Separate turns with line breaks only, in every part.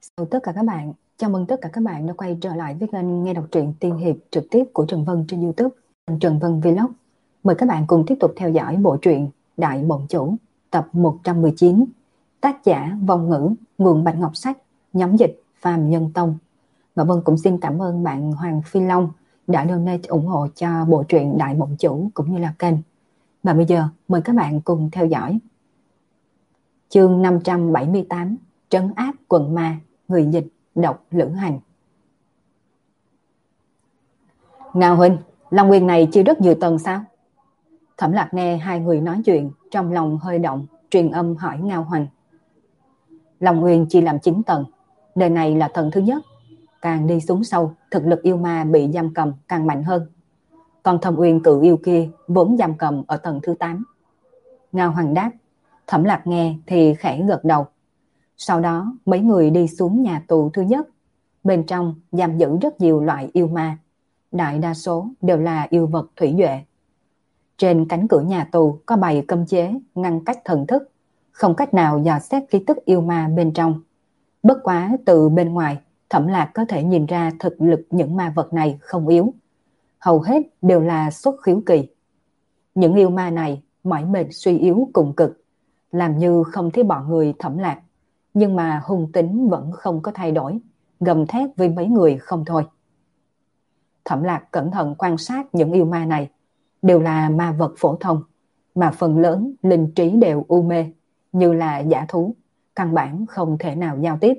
Chào tất cả các bạn, chào mừng tất cả các bạn đã quay trở lại với kênh nghe đọc truyện tiên hiệp trực tiếp của Trần Vân trên YouTube, Trần Vân Vlog. Mời các bạn cùng tiếp tục theo dõi bộ truyện Đại Mộng Chủ tập 119, tác giả Vong Ngữ, nguồn Bạch Ngọc Sách, nhóm dịch Phàm Nhân Tông. Và Vân cũng xin cảm ơn bạn Hoàng Phi Long đã donate ủng hộ cho bộ truyện Đại Mộng Chủ cũng như là kênh. Và bây giờ mời các bạn cùng theo dõi chương 578, Trấn áp quận ma. Người dịch độc Lữ Hành. Ngao huynh, Long Nguyên này chia rất nhiều tầng sao? Thẩm Lạc nghe hai người nói chuyện, trong lòng hơi động, truyền âm hỏi Ngao Hoành. Long Nguyên chia làm 9 tầng, đời này là tầng thứ nhất, càng đi xuống sâu, thực lực yêu ma bị giam cầm càng mạnh hơn. Còn Thâm Uyên cự yêu kia vốn giam cầm ở tầng thứ 8. Ngao Hoành đáp, Thẩm Lạc nghe thì khẽ gật đầu. Sau đó mấy người đi xuống nhà tù thứ nhất. Bên trong giam giữ rất nhiều loại yêu ma, đại đa số đều là yêu vật thủy duệ. Trên cánh cửa nhà tù có bày cấm chế ngăn cách thần thức, không cách nào dò xét khí tức yêu ma bên trong. Bất quá từ bên ngoài, Thẩm Lạc có thể nhìn ra thực lực những ma vật này không yếu. Hầu hết đều là xuất khiếu kỳ. Những yêu ma này mỏi mệt suy yếu cùng cực, làm như không thấy bọn người Thẩm Lạc, nhưng mà hung tính vẫn không có thay đổi, gầm thét với mấy người không thôi. Thẩm Lạc cẩn thận quan sát những yêu ma này, đều là ma vật phổ thông, mà phần lớn linh trí đều u mê, như là dã thú, căn bản không thể nào giao tiếp.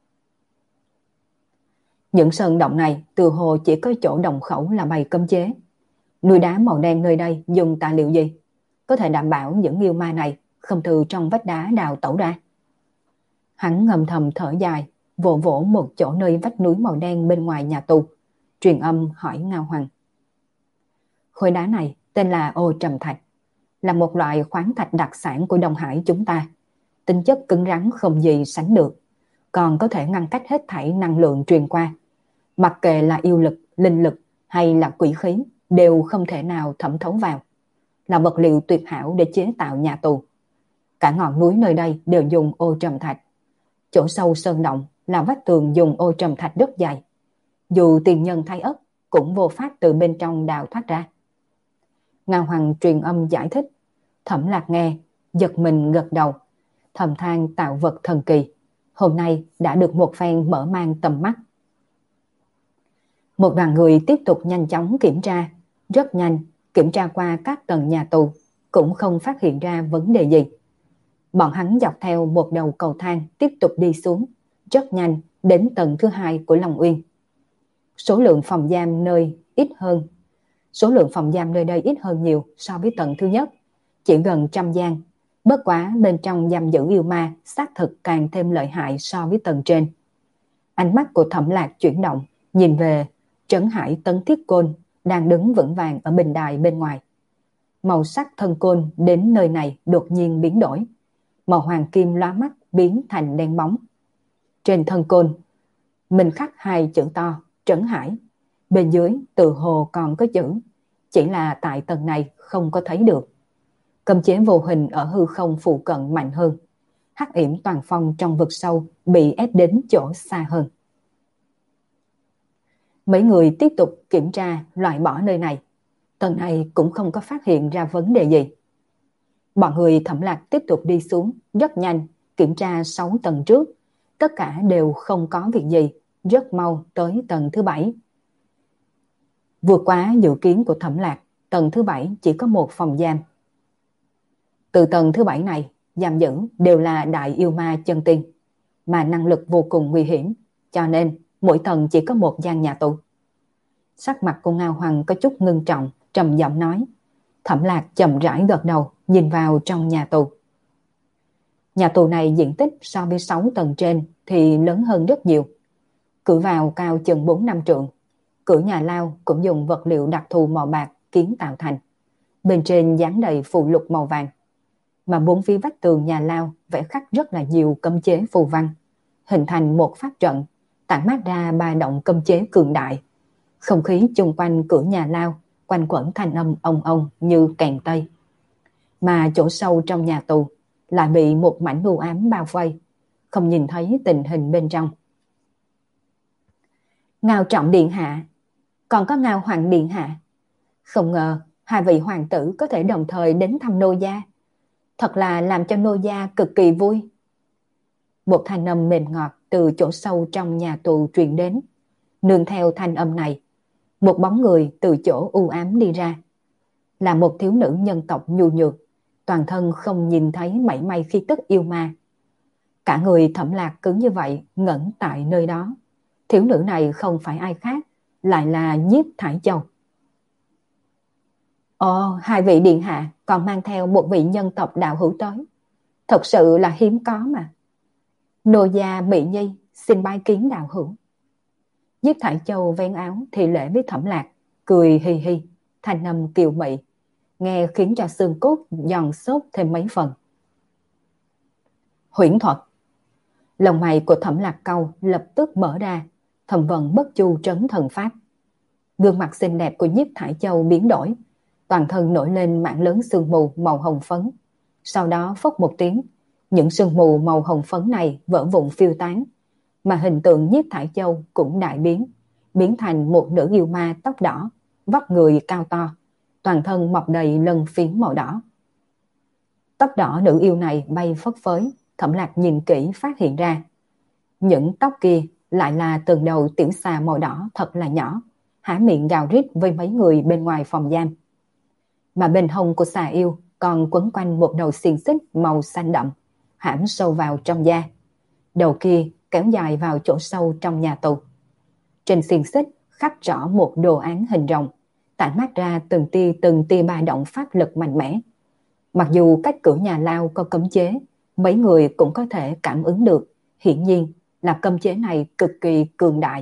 Những sơn động này từ hồ chỉ có chỗ đồng khẩu là bày cấm chế. Núi đá màu đen nơi đây dùng tài liệu gì? Có thể đảm bảo những yêu ma này không từ trong vách đá đào tẩu ra. Hắn ngầm thầm thở dài, vỗ vỗ một chỗ nơi vách núi màu đen bên ngoài nhà tù, truyền âm hỏi Ngao Hoành. Khối đá này tên là ô trầm thạch, là một loại khoáng thạch đặc sản của Đông Hải chúng ta. Tính chất cứng rắn không gì sánh được, còn có thể ngăn cách hết thảy năng lượng truyền qua. Mặc kệ là yêu lực, linh lực hay là quỷ khí đều không thể nào thẩm thấu vào. Là vật liệu tuyệt hảo để chế tạo nhà tù. Cả ngọn núi nơi đây đều dùng ô trầm thạch. Chỗ sâu sơn động là vách tường dùng ô trầm thạch rất dài. Dù tiền nhân thay ất cũng vô pháp từ bên trong đào thoát ra. Ngao Hoành truyền âm giải thích. Thẩm Lạc nghe, giật mình gật đầu, thầm than tạo vật thần kỳ. Hôm nay đã được một phen mở mang tầm mắt. Một đoàn người tiếp tục nhanh chóng kiểm tra, rất nhanh, kiểm tra qua các tầng nhà tù, cũng không phát hiện ra vấn đề gì. Bọn hắn dọc theo một đầu cầu thang tiếp tục đi xuống, rất nhanh đến tầng thứ 2 của Long Uyên. Số lượng phòng giam nơi đây ít hơn nhiều so với tầng thứ nhất, chỉ gần 100 gian. Bất quá bên trong giam giữ yêu ma xác thực càng thêm lợi hại so với tầng trên. Ánh mắt của Thẩm Lạc chuyển động, nhìn về Trấn Hải Tấn Thiết Côn đang đứng vững vàng ở bình đài bên ngoài. Màu sắc thân côn đến nơi này đột nhiên biến đổi, màu hoàng kim lóa mắt biến thành đen bóng. Trên thân côn mình khắc 2 chữ to Trấn Hải, bên dưới từ hồ còn có chữ, chỉ là tại tầng này không có thấy được. Cấm chế vô hình ở hư không phụ cận mạnh hơn. Hắc yểm toàn phong trong vực sâu bị ép đến chỗ xa hơn. Mấy người tiếp tục kiểm tra loại bỏ nơi này. Tầng này cũng không có phát hiện ra vấn đề gì. Bọn người Thẩm Lạc tiếp tục đi xuống, rất nhanh, kiểm tra 6 tầng trước. Tất cả đều không có việc gì, rất mau tới tầng thứ 7. Vượt quá dự kiến của Thẩm Lạc, tầng thứ 7 chỉ có một phòng giam. Từ tầng thứ 7 này, giam giữ đều là đại yêu ma chân tiên, mà năng lực vô cùng nguy hiểm, cho nên mỗi tầng chỉ có một gian nhà tù. Sắc mặt của Ngao Hoành có chút ngưng trọng, trầm giọng nói. Thẩm Lạc chậm rãi gật đầu, nhìn vào trong nhà tù. Nhà tù này diện tích so với 6 tầng trên thì lớn hơn rất nhiều. Cửa vào cao chừng 4-5 trượng. Cửa nhà lao cũng dùng vật liệu đặc thù màu bạc kiến tạo thành. Bên trên dán đầy phù lục màu vàng. Mà bốn phía vách tường nhà lao vẽ khắc rất là nhiều cấm chế phù văn, hình thành một pháp trận, tản mát ra ba động cấm chế cường đại. Không khí chung quanh cửa nhà lao quanh quẩn thanh âm ong ong như kèn tây. Mà chỗ sâu trong nhà tù lại bị một mảnh u ám bao vây, không nhìn thấy tình hình bên trong, Ngao Trọng điện hạ, còn có Ngao Hoàng điện hạ. Không ngờ hai vị hoàng tử có thể đồng thời đến thăm nô gia, thật là làm cho nô gia cực kỳ vui. Một thanh âm mềm ngọt từ chỗ sâu trong nhà tù truyền đến. Nương theo thanh âm này, một bóng người từ chỗ u ám đi ra. Là một thiếu nữ nhân tộc nhu nhược, toàn thân không nhìn thấy mảy may khí tức yêu ma. Cả người Thẩm Lạc cứ như vậy ngẩn tại nơi đó. Thiếu nữ này không phải ai khác, lại là Nhiếp Thải Châu. Ồ, hai vị điện hạ còn mang theo một vị nhân tộc đạo hữu tới. Thật sự là hiếm có mà. Nô gia Mỹ Nhi xin bái kiến đạo hữu. Nhiếp Thải Châu vén áo thì lễ với Thẩm Lạc, cười hì hì, thanh âm kiều mị, nghe khiến cho xương cốt giòn xốp thêm mấy phần. Huyễn thuật. Lông mày của Thẩm Lạc cau lập tức mở ra, thầm vận bất chu trấn thần pháp. Gương mặt xinh đẹp của Nhiếp Thải Châu biến đổi, toàn thân nổi lên mảng lớn sương mù màu hồng phấn. Sau đó phốc một tiếng, những sương mù màu hồng phấn này vỡ vụn phiêu tán, mà hình tượng Nhiếp Thải Châu cũng đại biến, biến thành một nữ yêu ma tóc đỏ, vóc người cao to, toàn thân mọc đầy lân phiến màu đỏ. Tóc đỏ nữ yêu này bay phất phới, Thẩm Lạc nhìn kỹ phát hiện ra. Những tóc kia lại là từng đầu tiểu xà màu đỏ thật là nhỏ, há miệng gào rít với mấy người bên ngoài phòng giam. Mà bên hông của xà yêu còn quấn quanh một đầu xiềng xích màu xanh đậm, hãm sâu vào trong da. Đầu kia kéo dài vào chỗ sâu trong nhà tù. Trên xiềng xích khắc rõ một đồ án hình rồng, tản mát ra từng tia ba động pháp lực mạnh mẽ. Mặc dù cách cửa nhà lao có cấm chế, mấy người cũng có thể cảm ứng được, hiển nhiên là cấm chế này cực kỳ cường đại.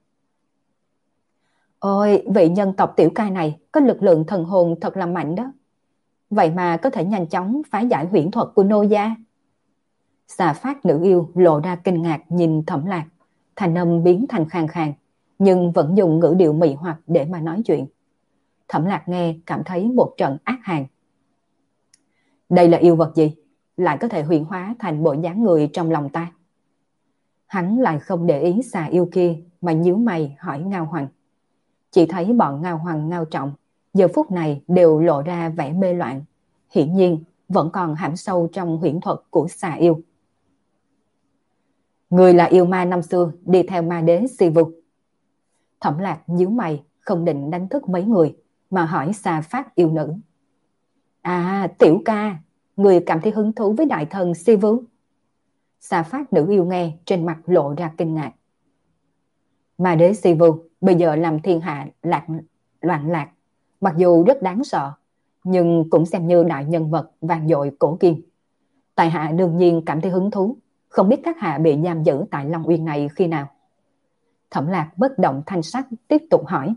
Ôi, vị nhân tộc tiểu ca này có lực lượng thần hồn thật là mạnh đó. Vậy mà có thể nhanh chóng phá giải huyễn thuật của nô gia. Xà phát nữ yêu lộ ra kinh ngạc nhìn Thẩm Lạc, thanh âm biến thành khàn khàn, nhưng vẫn dùng ngữ điệu mị hoặc để mà nói chuyện. Thẩm Lạc nghe cảm thấy một trận ác hàn. Đây là yêu vật gì? Lại có thể huyền hóa thành bộ dáng người trong lòng ta? Hắn lại không để ý xà yêu kia mà nhíu mày hỏi Ngao Hoàng. Chỉ thấy bọn Ngao Hoàng Ngao Trọng giờ phút này đều lộ ra vẻ mê loạn, hiển nhiên vẫn còn hãm sâu trong huyễn thuật của xà yêu. Người là yêu ma năm xưa đi theo ma đế Sivu. Thẩm Lạc nhíu mày không định đánh thức mấy người mà hỏi xà phát yêu nữ. À, tiểu ca, người cảm thấy hứng thú với đại thần Sivu? Xà phát nữ yêu nghe trên mặt lộ ra kinh ngạc. Ma đế Sivu bây giờ làm thiên hạ loạn lạc, mặc dù rất đáng sợ, nhưng cũng xem như đại nhân vật vang dội cổ kim. Tại hạ đương nhiên cảm thấy hứng thú, không biết các hạ bị giam giữ tại Long Uyên này khi nào. Thẩm Lạc bất động thanh sắc tiếp tục hỏi.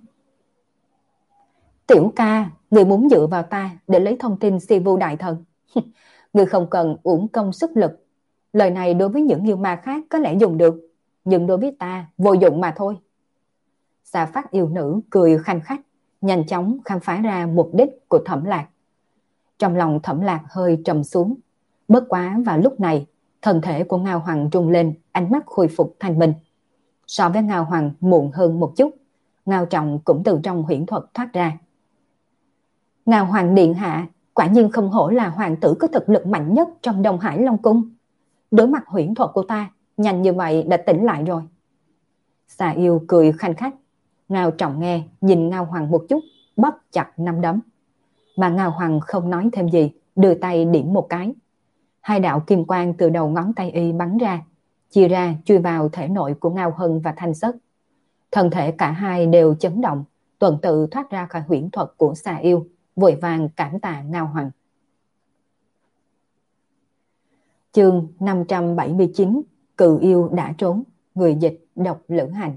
Tiểu ca, người muốn dựa vào ta để lấy thông tin Sivu đại thần. Người không cần uổng công sức lực. Lời này đối với những yêu ma khác có lẽ dùng được, nhưng đối với ta vô dụng mà thôi. Xà phát yêu nữ cười khanh khách, nhanh chóng khám phá ra mục đích của Thẩm Lạc. Trong lòng Thẩm Lạc hơi trầm xuống. Bất quá vào lúc này, thân thể của Ngao Hoàng rung lên, ánh mắt khôi phục thanh minh. So với Ngao Hoàng muộn hơn một chút, Ngao Trọng cũng từ trong huyễn thuật thoát ra. Ngao Hoàng điện hạ, quả nhiên không hổ là hoàng tử có thực lực mạnh nhất trong Đông Hải Long Cung. Đối mặt huyễn thuật của ta, nhanh như vậy đã tỉnh lại rồi. Xà yêu cười khanh khách. Ngao Trọng nghe, nhìn Ngao Hoàng một chút, bóp chặt nắm đấm. Mà Ngao Hoàng không nói thêm gì, đưa tay điểm một cái. Hai đạo kim quang từ đầu ngón tay y bắn ra, chia ra chui vào thể nội của Ngao Hân và Thanh Sất. Thân thể cả hai đều chấn động, tuần tự thoát ra khỏi huyễn thuật của xà yêu, vội vàng cảm tạ Ngao Hoàng. Chương 579, Cự yêu đã trốn, người dịch Độc Lữ Hành.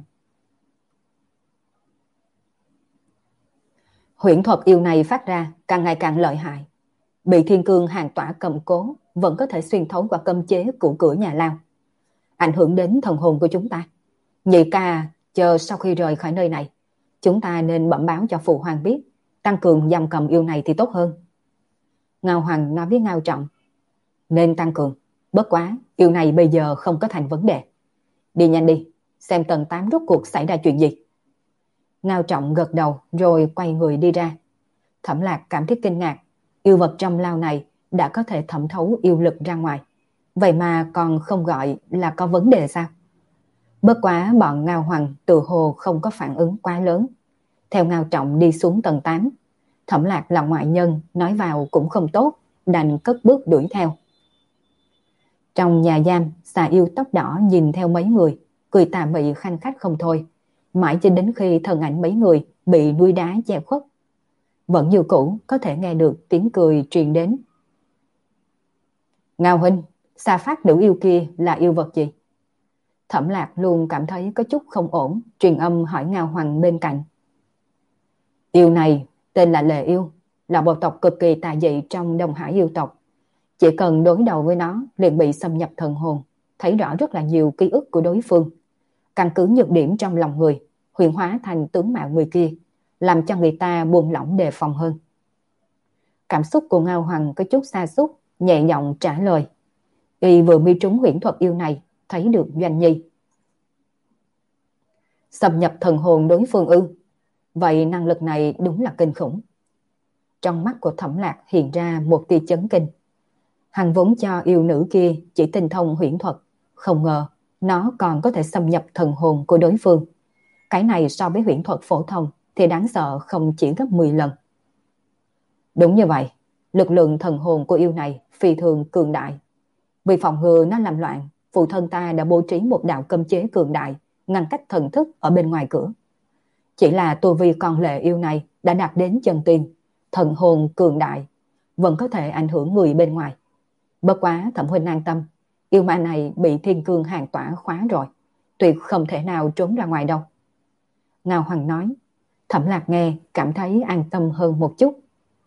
Huyễn thuật yêu này phát ra càng ngày càng lợi hại. Bị thiên cương hàng tỏa cầm cố, vẫn có thể xuyên thấu qua cấm chế của cửa nhà lao, ảnh hưởng đến thần hồn của chúng ta. Nhị ca, chờ sau khi rời khỏi nơi này, chúng ta nên bẩm báo cho phụ hoàng biết, tăng cường giam cầm yêu này thì tốt hơn. Ngao Hoàng nói với Ngao Trọng. Nên tăng cường, bất quá yêu này bây giờ không có thành vấn đề. Đi nhanh đi, xem tầng 8 rốt cuộc xảy ra chuyện gì. Ngao Trọng gật đầu rồi quay người đi ra. Thẩm Lạc cảm thấy kinh ngạc, yêu vật trong lao này đã có thể thẩm thấu yêu lực ra ngoài, vậy mà còn không gọi là có vấn đề sao? Bất quá bọn Ngao Hoàng tự hồ không có phản ứng quá lớn. Theo Ngao Trọng đi xuống tầng 8, Thẩm Lạc là ngoại nhân, nói vào cũng không tốt, đành cất bước đuổi theo. Trong nhà giam, xà yêu tóc đỏ nhìn theo mấy người, cười tà mị khanh khách không thôi, mãi cho đến khi thân ảnh mấy người bị núi đá che khuất. Vẫn như cũ có thể nghe được tiếng cười truyền đến. Ngao huynh, xa phát nữ yêu kia là yêu vật gì? Thẩm Lạc luôn cảm thấy có chút không ổn, truyền âm hỏi Ngao Hoàng bên cạnh. Yêu này tên là Lệ Yêu, là bộ tộc cực kỳ tà dị trong Đông Hải yêu tộc. Chỉ cần đối đầu với nó liền bị xâm nhập thần hồn, thấy rõ rất là nhiều ký ức của đối phương. Căn cứ nhược điểm trong lòng người, huyền hóa thành tướng mạo người kia, làm cho người ta buông lỏng đề phòng hơn. Cảm xúc của Ngao Hoàng có chút sa sút, nhẹ giọng trả lời. Y vừa mi trúng huyễn thuật yêu này, thấy được Doanh Nhi. Xâm nhập thần hồn đối phương ư? Vậy năng lực này đúng là kinh khủng. Trong mắt của Thẩm Lạc hiện ra một tia chấn kinh. Hắn vốn cho yêu nữ kia chỉ tinh thông huyễn thuật, không ngờ nó còn có thể xâm nhập thần hồn của đối phương. Cái này so với huyễn thuật phổ thông thì đáng sợ không chỉ gấp 10 lần. Đúng như vậy, lực lượng thần hồn của yêu này phi thường cường đại. Vì phòng ngừa nó làm loạn, phụ thân ta đã bố trí một đạo cấm chế cường đại, ngăn cách thần thức ở bên ngoài cửa. Chỉ là tu vi con Lệ Yêu này đã đạt đến chân tiên, thần hồn cường đại, vẫn có thể ảnh hưởng người bên ngoài. Bất quá Thẩm huynh an tâm, yêu ma này bị thiên cương hàng tỏa khóa rồi, tuyệt không thể nào trốn ra ngoài đâu. Ngao Hoàng nói. Thẩm Lạc nghe cảm thấy an tâm hơn một chút.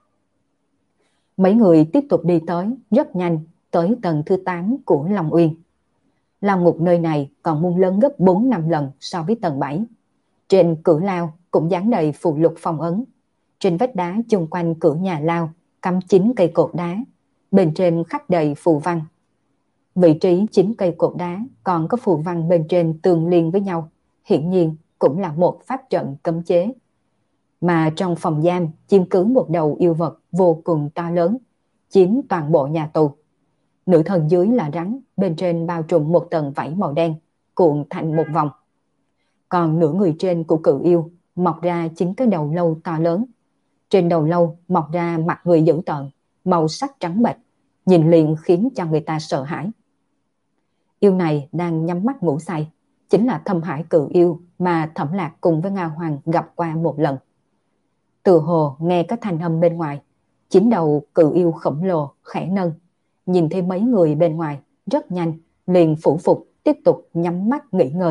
Mấy người tiếp tục đi tới, rất nhanh tới tầng thứ 8 của Long Uyên. Lao ngục nơi này còn muôn lớn gấp 4-5 lần so với tầng 7. Trên cửa lao cũng dán đầy phù lục phong ấn. Trên vách đá chung quanh cửa nhà lao cắm 9 cây cột đá, bên trên khắc đầy phù văn. Vị trí 9 cây cột đá còn có phù văn bên trên tương liên với nhau, hiển nhiên cũng là một pháp trận cấm chế. Mà trong phòng giam chiếm cứ một đầu yêu vật vô cùng to lớn, chiếm toàn bộ nhà tù. Nửa thân dưới là rắn, bên trên bao trùm một tầng vảy màu đen, cuộn thành một vòng. Còn nửa người trên của cự yêu mọc ra 9 cái đầu lâu to lớn. Trên đầu lâu mọc ra mặt người dữ tợn, màu sắc trắng bệch, nhìn liền khiến cho người ta sợ hãi. Yêu này đang nhắm mắt ngủ say, chính là Thâm Hải cự yêu mà Thẩm Lạc cùng với Ngao Hoàng gặp qua một lần. Từ hồ nghe các thanh âm bên ngoài, 9 đầu cự yêu khổng lồ khẽ nâng, nhìn thấy mấy người bên ngoài, rất nhanh liền phủ phục tiếp tục nhắm mắt nghỉ ngơi.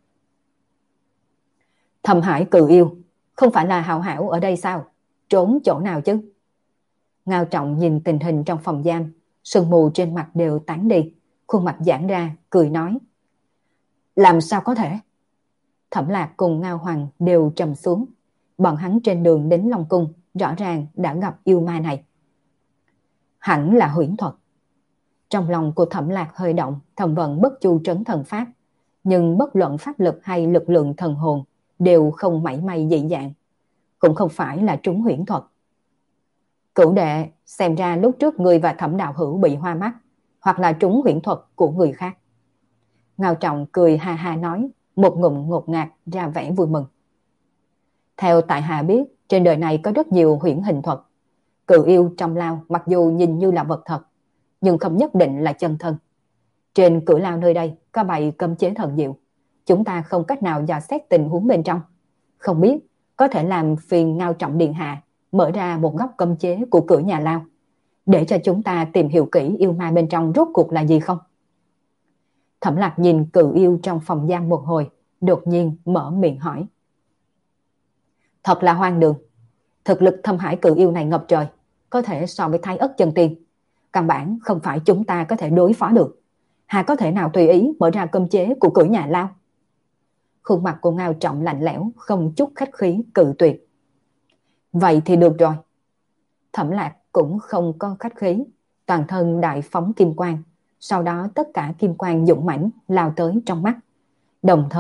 Thâm Hải cự yêu, không phải là Hảo Hảo ở đây sao? Trốn chỗ nào chứ? Ngao Trọng nhìn tình hình trong phòng giam, sương mù trên mặt đều tán đi, khuôn mặt giãn ra, cười nói. Làm sao có thể? Thẩm Lạc cùng Ngao Hoàng đều trầm xuống. Bọn hắn trên đường đến Long Cung rõ ràng đã gặp yêu ma này. Hẳn là huyễn thuật. Trong lòng của Thẩm Lạc hơi động, thầm vận bất chu trấn thần pháp, nhưng bất luận pháp lực hay lực lượng thần hồn đều không mảy may dị dạng, cũng không phải là trúng huyễn thuật. Cửu đệ, xem ra lúc trước người và Thẩm đạo hữu bị hoa mắt, hoặc là trúng huyễn thuật của người khác. Ngao Trọng cười ha ha nói, một ngụm ngột ngạt ra vẻ vui mừng. Theo tại hạ biết, trên đời này có rất nhiều huyễn hình thuật. Cự yêu trong lao mặc dù nhìn như là vật thật, nhưng không nhất định là chân thân. Trên cửa lao nơi đây có bày cấm chế thần diệu, chúng ta không cách nào dò xét tình huống bên trong. Không biết có thể làm phiền Ngao Trọng điện hạ mở ra một góc cấm chế của cửa nhà lao, để cho chúng ta tìm hiểu kỹ yêu ma bên trong rốt cuộc là gì không? Thẩm Lạc nhìn cự yêu trong phòng giam một hồi, đột nhiên mở miệng hỏi. Thật là hoang đường. Thực lực Thâm Hải cự yêu này ngập trời, có thể so với Thái Ất chân tiên. Căn bản không phải chúng ta có thể đối phó được. Hà có thể nào tùy ý mở ra cấm chế của cửa nhà lao? Khuôn mặt của Ngao Trọng lạnh lẽo, không chút khách khí cự tuyệt. Vậy thì được rồi. Thẩm Lạc cũng không có khách khí, toàn thân đại phóng kim quang, sau đó tất cả kim quang dũng mãnh lao tới trong mắt. Đồng thời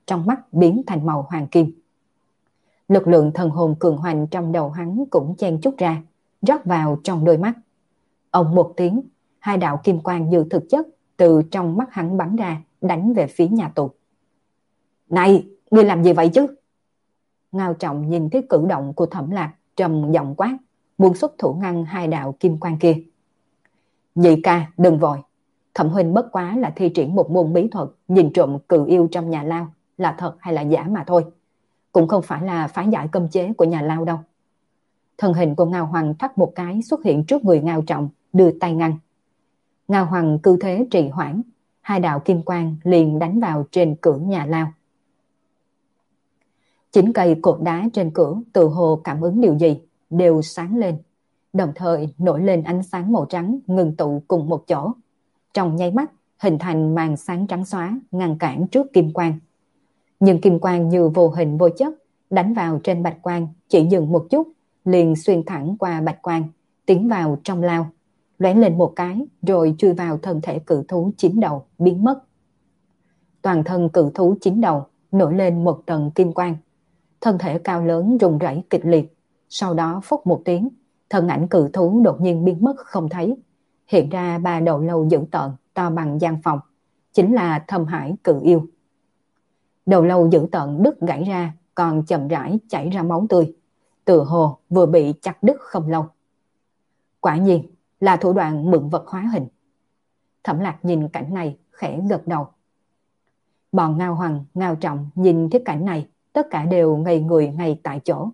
trong mắt biến thành màu hoàng kim. Lực lượng thần hồn cường hoành trong đầu hắn cũng chen chúc ra, rót vào trong đôi mắt. Ông một tiếng, hai đạo kim quang như thực chất từ trong mắt hắn bắn ra, đánh về phía nhà tù. Này, ngươi làm gì vậy chứ? Ngao Trọng nhìn thấy cử động của Thẩm Lạc, trầm giọng quát, muốn xuất thủ ngăn hai đạo kim quang kia. Nhị ca, đừng vội. Thẩm huynh bất quá là thi triển một môn bí thuật nhìn trộm cự yêu trong nhà lao là thật hay là giả mà thôi. Cũng không phải là phá giải cấm chế của nhà lao đâu. Thân hình của Ngao Hoàng thoát một cái xuất hiện trước người Ngao Trọng, đưa tay ngăn. Ngao Hoàng cư thế trì hoãn, hai đạo kim quang liền đánh vào trên cửa nhà lao. 9 cây cột đá trên cửa tự hồ cảm ứng điều gì, đều sáng lên, đồng thời nổi lên ánh sáng màu trắng ngừng tụ cùng một chỗ. Trong nháy mắt hình thành màn sáng trắng xóa ngăn cản trước kim quang. Nhưng kim quang như vô hình vô chất đánh vào trên bạch quang, chỉ dừng một chút liền xuyên thẳng qua bạch quang, tiến vào trong lao, lóe lên một cái rồi chui vào thân thể cự thú 9 đầu biến mất. Toàn thân cự thú 9 đầu nổi lên một tầng kim quang, thân thể cao lớn rung rẩy kịch liệt, sau đó phốc một tiếng, thân ảnh cự thú đột nhiên biến mất không thấy, hiện ra 3 đầu lâu dữ tợn to bằng gian phòng, chính là Thâm Hải cự yêu. Đầu lâu dữ tợn đứt gãy ra, còn chậm rãi chảy ra máu tươi, tựa hồ vừa bị chặt đứt không lâu. Quả nhiên là thủ đoạn mượn vật hóa hình. Thẩm Lạc nhìn cảnh này khẽ gật đầu. Bọn Ngao Hoàng, Ngao Trọng nhìn thấy cảnh này, tất cả đều ngây người ngay tại chỗ.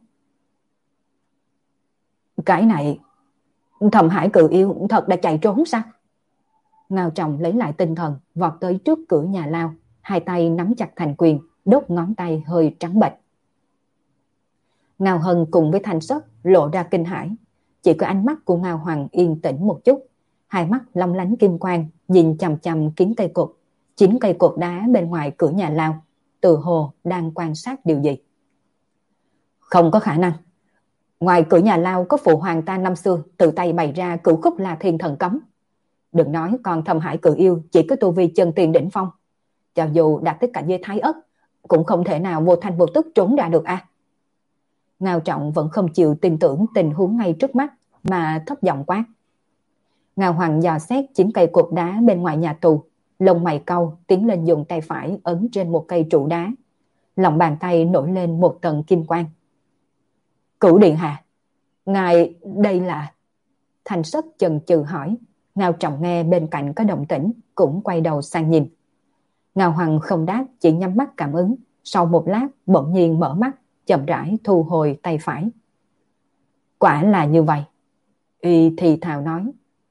Cái này, Thâm Hải cự yêu thật đã chạy trốn sao? Ngao Trọng lấy lại tinh thần, vọt tới trước cửa nhà lao, hai tay nắm chặt thành quyền, đốt ngón tay hơi trắng bệch. Ngao Hân cùng với Thanh Sất lộ ra kinh hãi, chỉ có ánh mắt của Ngao Hoàng yên tĩnh một chút, hai mắt long lánh kim quang nhìn chằm chằm kiến cây cột, 9 cây cột đá bên ngoài cửa nhà lao, tự hồ đang quan sát điều gì. Không có khả năng. Ngoài cửa nhà lao có phụ hoàng ta năm xưa tự tay bày ra Cửu Khúc La Thiên thần cấm. Đừng nói còn Thâm Hải cự yêu chỉ có tu vi chân tiền đỉnh phong, cho dù đạt tới cảnh giới thái ất cũng không thể nào vô thanh vô tức trốn ra được a. Ngao Trọng vẫn không chịu tin tưởng tình huống ngay trước mắt mà thấp giọng quát. Ngao Hoàng dò xét 9 cây cột đá bên ngoài nhà tù, lông mày cau tiến lên dùng tay phải ấn trên một cây trụ đá, lòng bàn tay nổi lên một tầng kim quang. Cửu điện hạ, ngài đây là... Thanh Sất chần chừ hỏi. Ngao Trọng nghe bên cạnh có động tĩnh cũng quay đầu sang nhìn. Ngao Hoàng không đáp, chỉ nhắm mắt cảm ứng, sau một lát bỗng nhiên mở mắt, chậm rãi thu hồi tay phải. Quả là như vậy, y thì thào nói.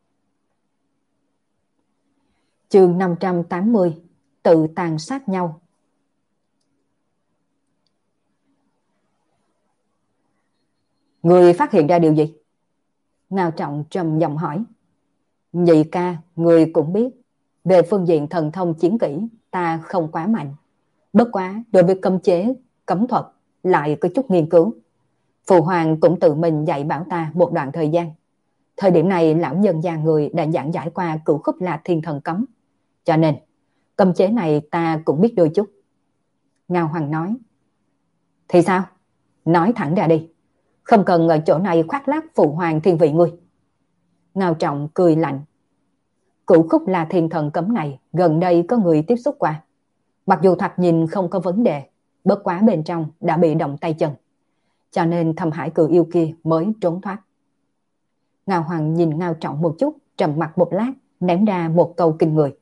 Chương 580, tự tàn sát nhau. Người phát hiện ra điều gì? Ngao Trọng trầm giọng hỏi. Nhị ca, người cũng biết, về phương diện thần thông chiến kỹ ta không quá mạnh, bất quá đối với cấm chế, cấm thuật lại có chút nghiên cứu. Phụ hoàng cũng tự mình dạy bảo ta một đoạn thời gian. Thời điểm này lão nhân già người đã giảng giải qua Cửu Khúc La Thiên thần cấm, cho nên cấm chế này ta cũng biết đôi chút. Ngao Hoàng nói. Thì sao? Nói thẳng ra đi, không cần ở chỗ này khoác lác phụ hoàng thiên vị ngươi. Ngao Trọng cười lạnh. Cửu Khúc La Thiên thần cấm này gần đây có người tiếp xúc qua, mặc dù thoạt nhìn không có vấn đề, bất quá bên trong đã bị động tay chân, cho nên Thâm Hải cự yêu kia mới trốn thoát. Ngao Hoàng nhìn Ngao Trọng một chút, trầm mặt một lát, ném ra một câu kinh người.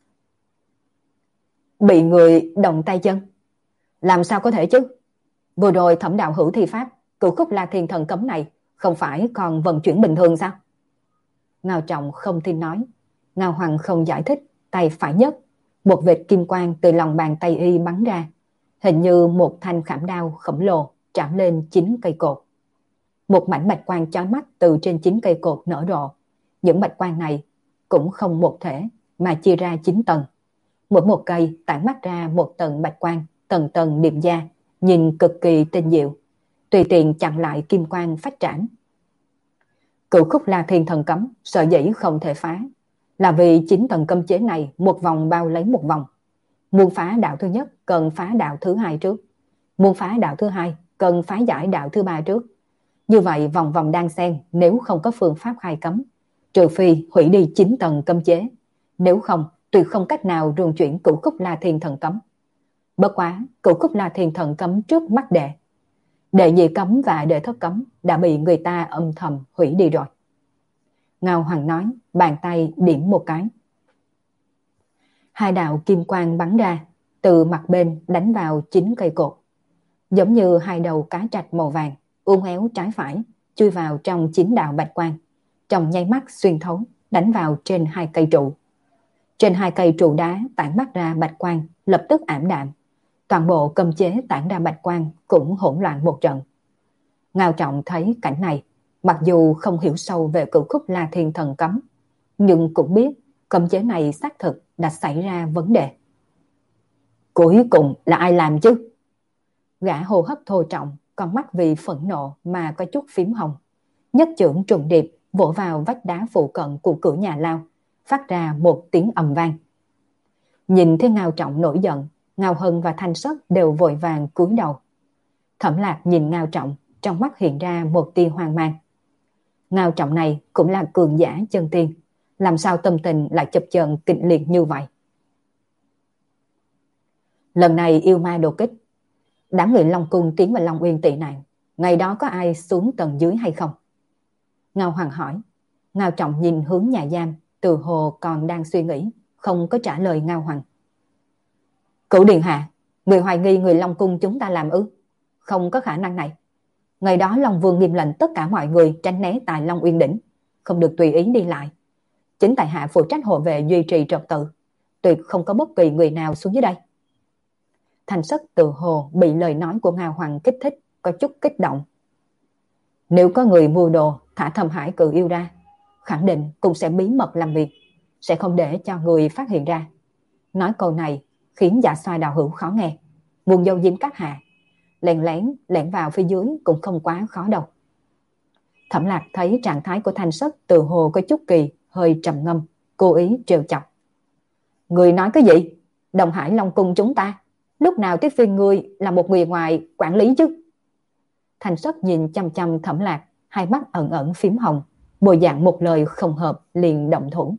Bị người động tay chân? Làm sao có thể chứ? Vừa rồi Thẩm đạo hữu thi pháp, Cửu Khúc La Thiên thần cấm này không phải còn vận chuyển bình thường sao? Ngao Trọng không tin nói. Ngao Hoàng không giải thích, tay phải nhấc, một vệt kim quang từ lòng bàn tay y bắn ra, hình như một thanh khảm đao khổng lồ chạm lên 9 cây cột. Một mảnh bạch quang chói mắt từ trên 9 cây cột nở rộ. Những bạch quang này cũng không một thể mà chia ra 9 tầng. Mỗi một cây tản mắt ra một tầng bạch quang, tầng tầng điệp ra, nhìn cực kỳ tinh diệu, tùy tiện chặn lại kim quang phát trảm. Cửu Khúc La Thiên thần cấm sở dĩ không thể phá, là vì 9 tầng cấm chế này một vòng bao lấy một vòng. Muốn phá đạo thứ nhất cần phá đạo thứ hai trước. Muốn phá đạo thứ hai cần phá giải đạo thứ ba trước. Như vậy vòng vòng đan xen nếu không có phương pháp khai cấm, trừ phi hủy đi 9 tầng cấm chế, nếu không tuyệt không cách nào rung chuyển Cửu Khúc La Thiên Thần cấm. Bất quá Cửu Khúc La Thiên Thần cấm trước mắt đệ nhị cấm và đệ thất cấm đã bị người ta âm thầm hủy đi rồi. Ngao Hoàng nói, bàn tay điểm một cái. Hai đạo kim quang bắn ra, từ mặt bên đánh vào 9 cây cột. Giống như hai đầu cá trạch màu vàng, uốn éo trái phải, chui vào trong 9 đạo bạch quang. Trong nháy mắt xuyên thấu, đánh vào trên 2 cây trụ. Trên 2 cây trụ đá tản mắt ra bạch quang, lập tức ảm đạm. Toàn bộ cấm chế tản ra bạch quang cũng hỗn loạn một trận. Ngao Trọng thấy cảnh này, mặc dù không hiểu sâu về Cửu Khúc La Thiên Thần cấm, nhưng cũng biết cấm chế này xác thực đã xảy ra vấn đề. Cuối cùng là ai làm chứ? Gã hô hấp thô trọng, con mắt vì phẫn nộ mà có chút phím hồng. Nhất chưởng trùng điệp vỗ vào vách đá phụ cận của cửa nhà lao, phát ra một tiếng ầm vang. Nhìn thấy Ngao Trọng nổi giận, Ngao Hân và Thanh Sất đều vội vàng cúi đầu. Thẩm Lạc nhìn Ngao Trọng, trong mắt hiện ra một tia hoang mang. Ngao Trọng này cũng là cường giả chân tiên, làm sao tâm tình lại chập chờn kịch liệt như vậy? Lần này yêu ma đột kích, đám người Long Cung tiến vào Long Uyên tị nạn, ngày đó có ai xuống tầng dưới hay không? Ngao Hoàng hỏi. Ngao Trọng nhìn hướng nhà giam, từ hồ còn đang suy nghĩ, không có trả lời Ngao Hoàng. Cửu điện hạ, người hoài nghi người Long Cung chúng ta làm ư? Không có khả năng này. Ngày đó Long Vương nghiêm lệnh tất cả mọi người tránh né tại Long Uyên đỉnh, không được tùy ý đi lại. Chính tại hạ phụ trách hộ vệ duy trì trật tự, tuyệt không có bất kỳ người nào xuống dưới đây. Thanh Sất tự hồ bị lời nói của Ngao Hoàng kích thích, có chút kích động. Nếu có người mưu đồ thả Thâm Hải Cự Yêu ra, khẳng định cũng sẽ bí mật làm việc, sẽ không để cho người phát hiện ra. Nói câu này khiến Dạ Xoa Đạo Hữu khó nghe, muốn dâu diếm các hạ, lẻn vào phía dưới cũng không quá khó đâu. Thẩm Lạc thấy trạng thái của Thanh Sất tự hồ có chút kỳ, hơi trầm ngâm, cố ý trêu chọc. Người nói cái gì? Đồng Hải Long Cung chúng ta, lúc nào tiếp phiên ngươi là một người ngoài quản lý chứ? Thanh Sất nhìn chăm chăm Thẩm Lạc, hai mắt ẩn ẩn phím hồng, bộ dạng một lời không hợp liền động thủ.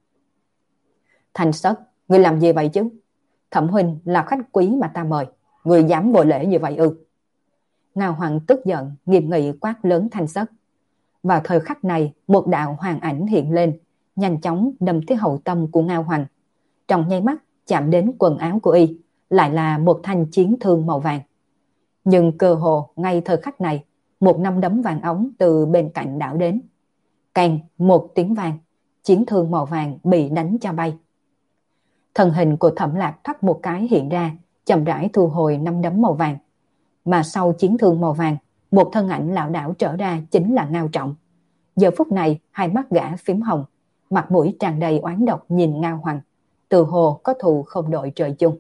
Thanh Sất, ngươi làm gì vậy chứ? Thẩm huynh là khách quý mà ta mời, ngươi dám vô lễ như vậy ư? Ngao Hoàng tức giận, nghiêm nghị quát lớn Thanh Sất. Vào thời khắc này, một đạo hoàng ảnh hiện lên, nhanh chóng đâm tới hậu tâm của Ngao Hoàng. Trong nháy mắt chạm đến quần áo của y, lại là một thanh chiến thương màu vàng. Nhưng cơ hồ ngay thời khắc này, một nắm đấm vàng ống từ bên cạnh đảo đến. Càng một tiếng vang, chiến thương màu vàng bị đánh cho bay. Thân hình của Thẩm Lạc thoát một cái hiện ra, chậm rãi thu hồi nắm đấm màu vàng. Mà sau chiến thương màu vàng, một thân ảnh lảo đảo trở ra chính là Ngao Trọng. Giờ phút này, hai mắt gã phím hồng, mặt mũi tràn đầy oán độc nhìn Ngao Hoàng, từ hồ có thù không đội trời chung.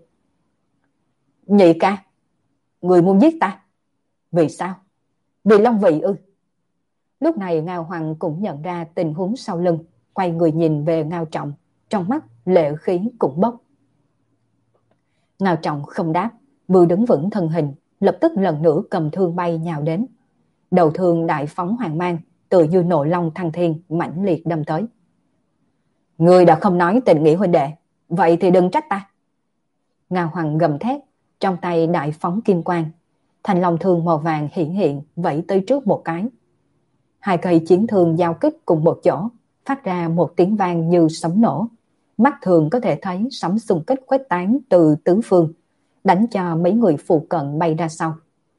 Nhị ca, người muốn giết ta? Vì sao? Vì Long Vị ư? Lúc này Ngao Hoàng cũng nhận ra tình huống sau lưng, quay người nhìn về Ngao Trọng, trong mắt lệ khí cũng bốc. Ngao Trọng không đáp, vừa đứng vững thân hình, lập tức lần nữa cầm thương bay nhào đến. Đầu thương đại phóng hoàng mang, tự như nộ long thăng thiên, mãnh liệt đâm tới. Người đã không nói tình nghĩa huynh đệ, vậy thì đừng trách ta. Ngao Hoàng gầm thét, trong tay đại phóng kim quang, thành long thương màu vàng hiện vẫy tới trước một cái. Hai cây chiến thương giao kích cùng một chỗ, phát ra một tiếng vang như sấm nổ. Mắt thường có thể thấy sấm xung kích khuếch tán từ tứ phương, đánh cho mấy người phụ cận bay ra sau.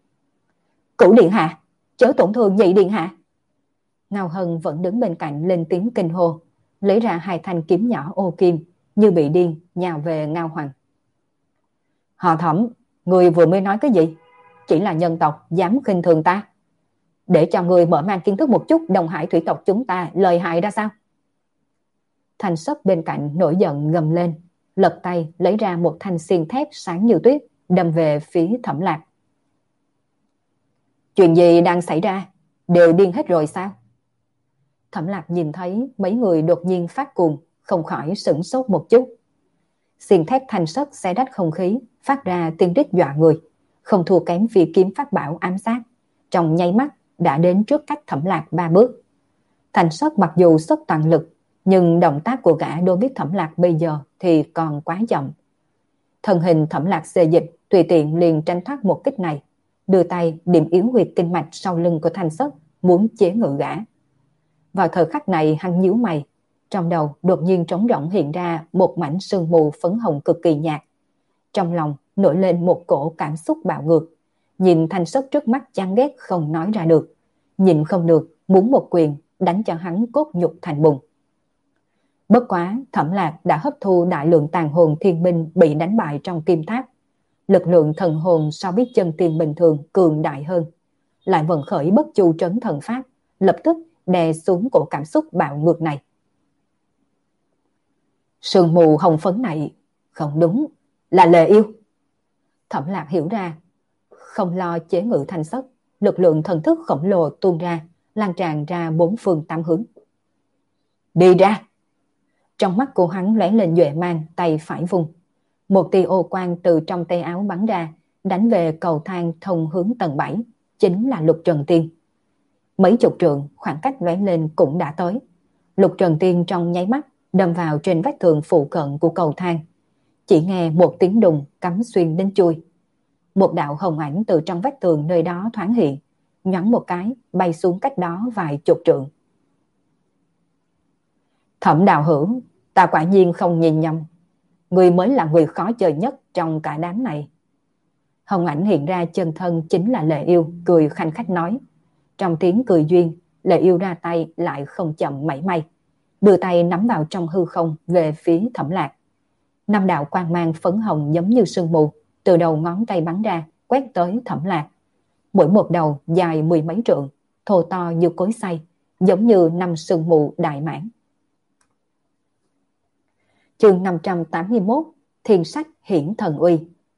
Cửu điện hạ, chớ tổn thương nhị điện hạ. Ngao Hân vẫn đứng bên cạnh lên tiếng kinh hô, lấy ra hai thanh kiếm nhỏ ô kim, như bị điên nhào về Ngao Hoàng. Họ Thẩm, người vừa mới nói cái gì? Chỉ là nhân tộc dám khinh thường ta, để cho người mở mang kiến thức một chút Đồng Hải thủy tộc chúng ta lợi hại ra sao? Thanh Sất bên cạnh nổi giận gầm lên, lật tay lấy ra một thanh xiên thép sáng như tuyết, đâm về phía Thẩm Lạc. Chuyện gì đang xảy ra? Đều điên hết rồi sao? Thẩm Lạc nhìn thấy mấy người đột nhiên phát cuồng, không khỏi sửng sốt một chút. xiềng thép thanh sắt xé rách không khí, phát ra tiếng rít dọa người, không thua kém phi kiếm pháp bảo ám sát, trong nháy mắt đã đến trước cách Thẩm Lạc 3 bước. Thanh sắt mặc dù xuất toàn lực, nhưng động tác của gã đối với Thẩm Lạc bây giờ thì còn quá chậm. Thân hình Thẩm Lạc xê dịch, tùy tiện liền tránh thoát một kích này, đưa tay điểm yếu huyệt kinh mạch sau lưng của Thanh sắt, muốn chế ngự gã. Vào thời khắc này hắn nhíu mày, trong đầu đột nhiên trống rỗng hiện ra một mảnh sương mù phấn hồng cực kỳ nhạt. Trong lòng nổi lên một cổ cảm xúc bạo ngược, nhìn Thanh sắt trước mắt chán ghét không nói ra được, nhìn không được muốn một quyền đánh cho hắn cốt nhục thành bùn. Bất quá Thẩm Lạc đã hấp thu đại lượng tàn hồn thiên binh bị đánh bại trong kim tháp, lực lượng thần hồn so với chân tiên bình thường cường đại hơn, lại vận khởi bất chu trấn thần pháp, lập tức đè xuống cổ cảm xúc bạo ngược này. Sương mù hồng phấn này không đúng, là Lệ Yêu. Thẩm Lạc hiểu ra, không lo chế ngự Thanh sắt, lực lượng thần thức khổng lồ tuôn ra, lan tràn ra bốn phương tám hướng. Đi ra! Trong mắt của hắn lóe lên duệ mang, tay phải vùng. Một tia ô quang từ trong tay áo bắn ra, đánh về cầu thang thông hướng tầng 7, chính là Lục Trần Tiên. Mấy chục trượng, khoảng cách lóe lên cũng đã tới. Lục Trần Tiên trong nháy mắt đâm vào trên vách tường phụ cận của cầu thang. Chỉ nghe một tiếng đùng cắm xuyên đến chui. Một đạo hồng ảnh từ trong vách tường nơi đó thoáng hiện, nhoáng một cái bay xuống cách đó vài chục trượng. Thẩm đạo hữu, ta quả nhiên không nhìn nhầm, người mới là người khó chơi nhất trong cả đám này. Hồng ảnh hiện ra chân thân chính là Lệ Yêu, cười khanh khách nói. Trong tiếng cười duyên, Lệ Yêu ra tay lại không chậm mảy may, đưa tay nắm vào trong hư không về phía Thẩm Lạc. Năm đạo quang mang phấn hồng giống như sương mù từ đầu ngón tay bắn ra, quét tới Thẩm Lạc. Mỗi một đầu dài mười mấy trượng, thô to như cối xay, giống như năm sương mù đại mãn. Chương 581, Thiên Sách Hiển Thần Uy.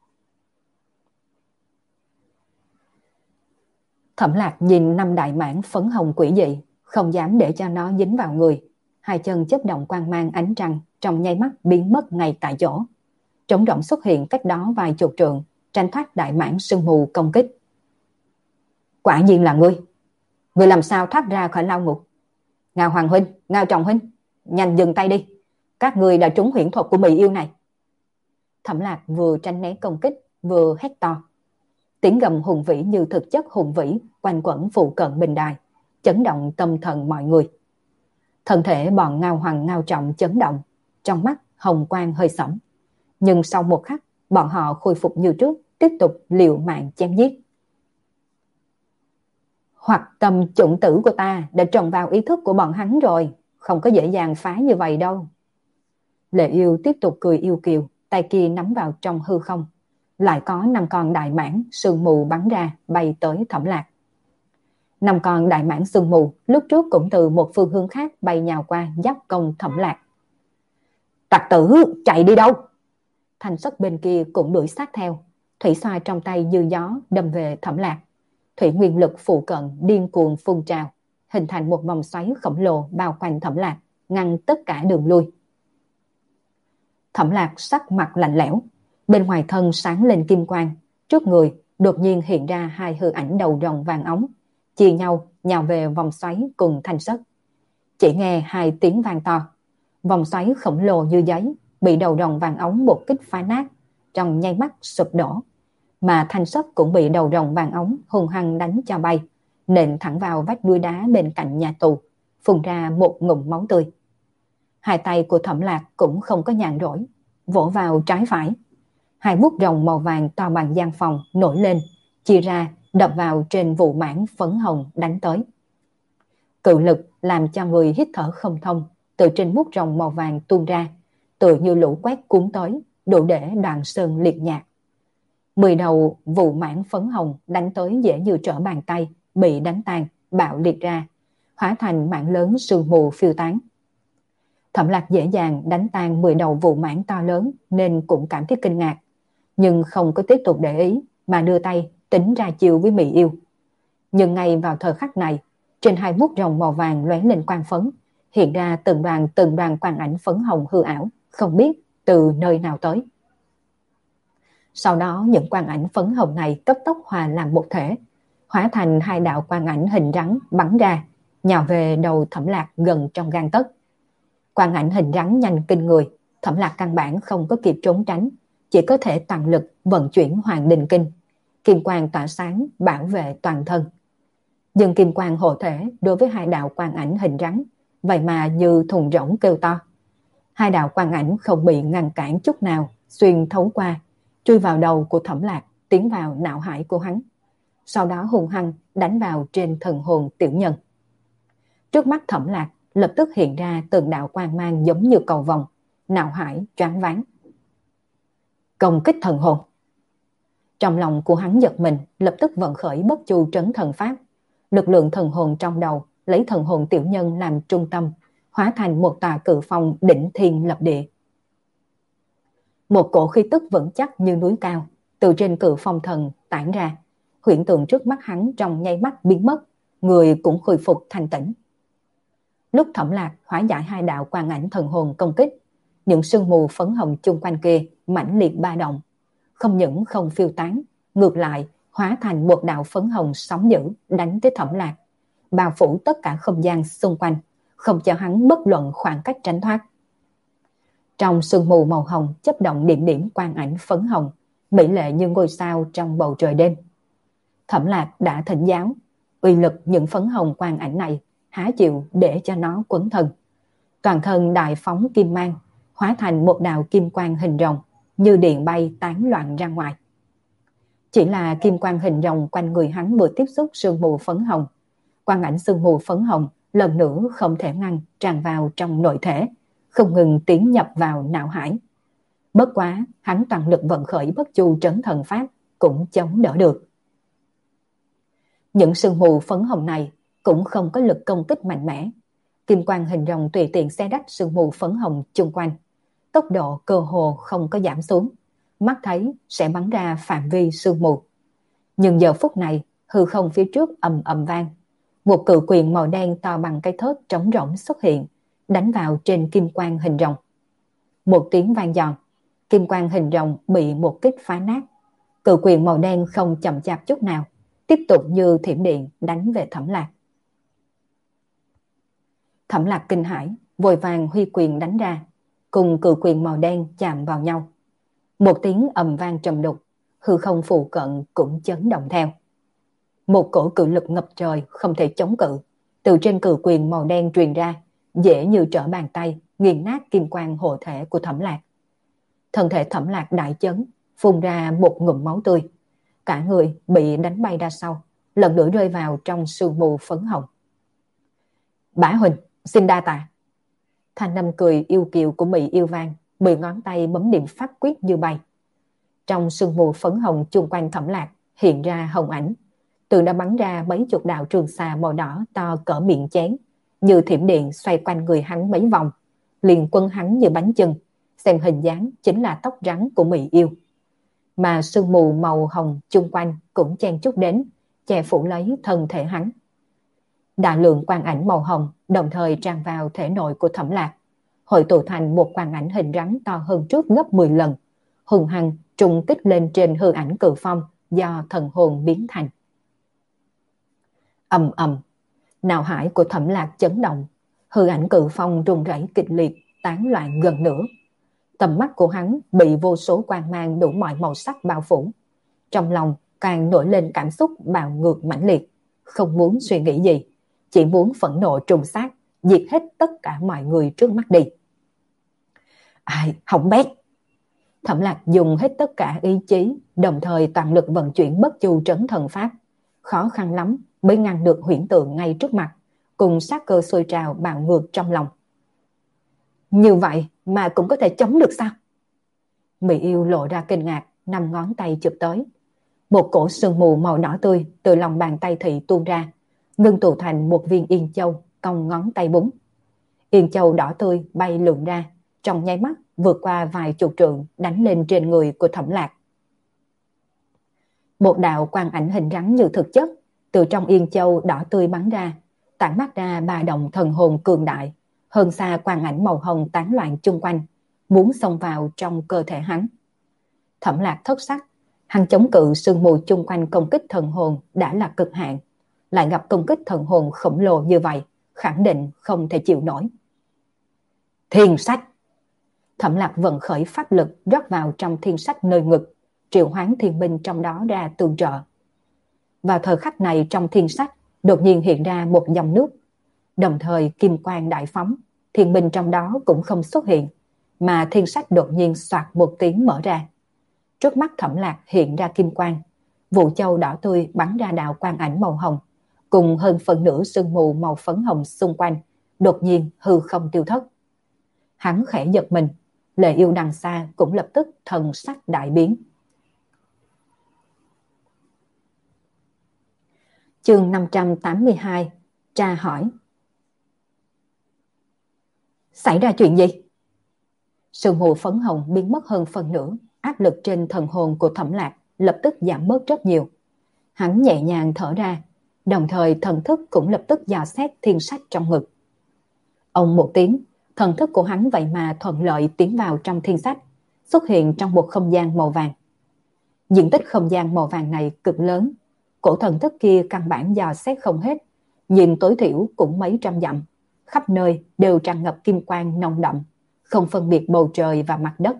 Thẩm Lạc nhìn năm đại mãn phấn hồng quỷ dị, không dám để cho nó dính vào người. Hai chân chớp động quang mang ánh trăng, trong nháy mắt biến mất ngay tại chỗ. Trống rỗng xuất hiện cách đó vài chục trượng, tránh thoát đại mãn sương mù công kích. Quả nhiên là ngươi. Ngươi làm sao thoát ra khỏi lao ngục? Ngao Hoàng huynh, Ngao Trọng huynh, nhanh dừng tay đi. Các ngươi đã trúng huyễn thuật của Mỹ Yêu này. Thẩm Lạc vừa tránh né công kích, vừa hét to. Tiếng gầm hùng vĩ như thực chất hùng vĩ quanh quẩn phụ cận bình đài, chấn động tâm thần mọi người. Thân thể bọn Ngao Hoàng Ngao Trọng chấn động, trong mắt hồng quang hơi sẫm. Nhưng sau một khắc, bọn họ khôi phục như trước, tiếp tục liều mạng chém giết. Hoặc tâm chủng tử của ta đã trồng vào ý thức của bọn hắn rồi, không có dễ dàng phá như vậy đâu. Lệ Yêu tiếp tục cười yêu kiều, tay kia nắm vào trong hư không. Lại có 5 con đại mãng sương mù bắn ra bay tới Thẩm Lạc. 5 con đại mãng sương mù lúc trước cũng từ một phương hướng khác bay nhào qua giáp công Thẩm Lạc. Tặc tử, chạy đi đâu? Thanh sắt bên kia cũng đuổi sát theo, thủy xoa trong tay như gió đâm về Thẩm Lạc. Thủy nguyên lực phụ cận điên cuồng phun trào, hình thành một vòng xoáy khổng lồ bao quanh Thẩm Lạc, ngăn tất cả đường lui. Thẩm Lạc sắc mặt lạnh lẽo, bên ngoài thân sáng lên kim quang, trước người đột nhiên hiện ra hai hư ảnh đầu rồng vàng óng, chia nhau nhào về vòng xoáy cùng Thanh sắt. Chỉ nghe hai tiếng vang to, vòng xoáy khổng lồ như giấy bị đầu rồng vàng óng một kích phá nát, trong nháy mắt sụp đổ, mà Thanh sắt cũng bị đầu rồng vàng óng hung hăng đánh cho bay, nện thẳng vào vách núi đá bên cạnh nhà tù, phun ra một ngụm máu tươi. Hai tay của Thẩm Lạc cũng không có nhàn rỗi, vỗ vào trái phải. Hai bút rồng màu vàng to bằng gian phòng nổi lên, chia ra đập vào trên vụ mãn phấn hồng đánh tới. Cự lực làm cho người hít thở không thông, từ trên bút rồng màu vàng tuôn ra, tựa như lũ quét cuốn tới, đủ để đoạn sơn liệt nhạc. 10 đầu vụ mãn phấn hồng đánh tới dễ như trở bàn tay, bị đánh tan, bạo liệt ra, hóa thành mảng lớn sương mù phiêu tán. Thẩm Lạc dễ dàng đánh tan 10 đầu vụ mãn to lớn nên cũng cảm thấy kinh ngạc, nhưng không có tiếp tục để ý mà đưa tay tính ra chiêu với Mỹ Yêu. Nhưng ngay vào thời khắc này, trên hai bút rồng màu vàng lóe lên quang phấn, hiện ra từng đoàn quang ảnh phấn hồng hư ảo, không biết từ nơi nào tới. Sau đó những quang ảnh phấn hồng này cấp tốc hòa làm một thể, hóa thành hai đạo quang ảnh hình rắn bắn ra, nhào về đầu Thẩm Lạc gần trong gang tấc. Quang ảnh hình rắn nhanh kinh người, Thẩm Lạc căn bản không có kịp trốn tránh, chỉ có thể toàn lực vận chuyển Hoàng Đình Kinh, kim quang tỏa sáng bảo vệ toàn thân. Nhưng kim quang hộ thể đối với hai đạo quang ảnh hình rắn, vậy mà như thùng rỗng kêu to. Hai đạo quang ảnh không bị ngăn cản chút nào, xuyên thấu qua, chui vào đầu của Thẩm Lạc, tiến vào não hải của hắn. Sau đó hung hăng đánh vào trên thần hồn tiểu nhân. Trước mắt Thẩm Lạc lập tức hiện ra từng đạo quang mang giống như cầu vồng, não hải choáng váng. Công kích thần hồn. Trong lòng của hắn giật mình, lập tức vận khởi Bất Chu Trấn Thần Pháp. Lực lượng thần hồn trong đầu lấy thần hồn tiểu nhân làm trung tâm, hóa thành một tòa cự phong đỉnh thiên lập địa. Một cổ khí tức vững chắc như núi cao từ trên cự phong thần tản ra, huyễn tượng trước mắt hắn trong nháy mắt biến mất, người cũng khôi phục thanh tĩnh. Lúc Thẩm Lạc hóa giải hai đạo quang ảnh thần hồn công kích, những sương mù phấn hồng chung quanh kia mãnh liệt ba động, không những không phiêu tán, ngược lại hóa thành một đạo phấn hồng sóng dữ đánh tới Thẩm Lạc, bao phủ tất cả không gian xung quanh, không cho hắn bất luận khoảng cách tránh thoát. Trong sương mù màu hồng chấp động điểm điểm quang ảnh phấn hồng, mỹ lệ như ngôi sao trong bầu trời đêm. Thẩm Lạc đã thỉnh giáo, uy lực những phấn hồng quang ảnh này há chịu để cho nó quấn thân. Toàn thân đại phóng kim mang, hóa thành một đạo kim quang hình rồng, như điện bay tán loạn ra ngoài. Chỉ là kim quang hình rồng quanh người hắn vừa tiếp xúc sương mù phấn hồng, quang ảnh sương mù phấn hồng lần nữa không thể ngăn tràn vào trong nội thể, không ngừng tiến nhập vào não hải. Bất quá, hắn toàn lực vận khởi Bất Chu Trấn Thần Pháp cũng chống đỡ được. Những sương mù phấn hồng này cũng không có lực công kích mạnh mẽ. Kim quang hình rồng tùy tiện xé rách sương mù phấn hồng chung quanh, tốc độ cơ hồ không có giảm xuống, mắt thấy sẽ bắn ra phạm vi sương mù. Nhưng giờ phút này, hư không phía trước ầm ầm vang, một cự quyền màu đen to bằng cái thớt trống rỗng xuất hiện, đánh vào trên kim quang hình rồng. Một tiếng vang giòn, kim quang hình rồng bị một kích phá nát. Cự quyền màu đen không chậm chạp chút nào, tiếp tục như thiểm điện đánh về Thẩm Lạc. Thẩm Lạc kinh hãi, vội vàng huy quyền đánh ra, cùng cự quyền màu đen chạm vào nhau. Một tiếng ầm vang trầm đục, hư không phụ cận cũng chấn động theo. Một cổ cự lực ngập trời không thể chống cự, từ trên cự quyền màu đen truyền ra, dễ như trở bàn tay, nghiền nát kim quang hộ thể của Thẩm Lạc. Thân thể Thẩm Lạc đại chấn, phun ra một ngụm máu tươi. Cả người bị đánh bay ra sau, lần nữa rơi vào trong sương mù phấn hồng. Bá huynh, xin đa tạ. Thanh âm cười yêu kiều của Mỹ yêu vang, 10 ngón tay bấm niệm pháp quyết như bay. Trong sương mù phấn hồng chung quanh Thẩm Lạc hiện ra hồng ảnh, từ đã bắn ra mấy chục đạo trường xà màu đỏ to cỡ miệng chén, như thiểm điện xoay quanh người hắn mấy vòng, liền quân hắn như bánh chưng, xem hình dáng chính là tóc rắn của Mỹ yêu. Mà sương mù màu hồng chung quanh cũng chen chúc đến, che phủ lấy thân thể hắn. Đại lượng quang ảnh màu hồng đồng thời tràn vào thể nội của Thẩm Lạc, hội tụ thành một quang ảnh hình rắn to hơn trước gấp 10 lần, hùng hăng trùng kích lên trên hư ảnh cự phong do thần hồn biến thành. Ầm ầm, não hải của Thẩm Lạc chấn động, hư ảnh cự phong rung rẩy kịch liệt, tán loạn gần nửa. Tầm mắt của hắn bị vô số quang mang đủ mọi màu sắc bao phủ, trong lòng càng nổi lên cảm xúc bạo ngược mãnh liệt, không muốn suy nghĩ gì, chỉ muốn phẫn nộ trùng sát, diệt hết tất cả mọi người trước mắt đi. Ai, hỏng bét! Thẩm Lạc dùng hết tất cả ý chí, đồng thời toàn lực vận chuyển Bất Chu Trấn Thần Pháp, khó khăn lắm mới ngăn được huyễn tượng ngay trước mặt, cùng sát cơ sôi trào bạo ngược trong lòng. Như vậy mà cũng có thể chống được sao? Mỹ yêu lộ ra kinh ngạc, 5 ngón tay chụp tới. Một cổ sương mù màu đỏ tươi từ lòng bàn tay thị tuôn ra, ngưng tụ thành một viên yên châu, cong ngón tay búng. Yên châu đỏ tươi bay lượn ra, trong nháy mắt vượt qua vài chục trượng đánh lên trên người của Thẩm Lạc. Một đạo quang ảnh hình rắn như thực chất từ trong yên châu đỏ tươi bắn ra, tản mát ra ba động thần hồn cường đại, hơn xa quang ảnh màu hồng tán loạn chung quanh, muốn xông vào trong cơ thể hắn. Thẩm Lạc thất sắc, hắn chống cự sương mù chung quanh công kích thần hồn đã là cực hạn, lại gặp công kích thần hồn khổng lồ như vậy, khẳng định không thể chịu nổi. Thiên sách! Thẩm Lạc vận khởi pháp lực rót vào trong thiên sách nơi ngực, triệu hoán thiên binh trong đó ra tương trợ. Vào thời khắc này trong thiên sách đột nhiên hiện ra một dòng nước, đồng thời kim quang đại phóng, thiên binh trong đó cũng không xuất hiện, mà thiên sách đột nhiên xoạt một tiếng mở ra. Trước mắt Thẩm Lạc hiện ra kim quang, vụ châu đỏ tươi bắn ra đạo quang ảnh màu hồng, cùng hơn phần nửa sương mù màu phấn hồng xung quanh, đột nhiên hư không tiêu thất. Hắn khẽ giật mình, Lệ Yêu đằng xa cũng lập tức thần sắc đại biến. Chương 582, tra hỏi. Xảy ra chuyện gì? Sương mù phấn hồng biến mất hơn phần nửa, áp lực trên thần hồn của Thẩm Lạc lập tức giảm bớt rất nhiều. Hắn nhẹ nhàng thở ra, đồng thời thần thức cũng lập tức dò xét thiên sách trong ngực. Ông một tiếng, thần thức của hắn vậy mà thuận lợi tiến vào trong thiên sách, xuất hiện trong một không gian màu vàng. Diện tích không gian màu vàng này cực lớn, cổ thần thức kia căn bản dò xét không hết, nhìn tối thiểu cũng mấy trăm dặm, khắp nơi đều tràn ngập kim quang nồng đậm, không phân biệt bầu trời và mặt đất.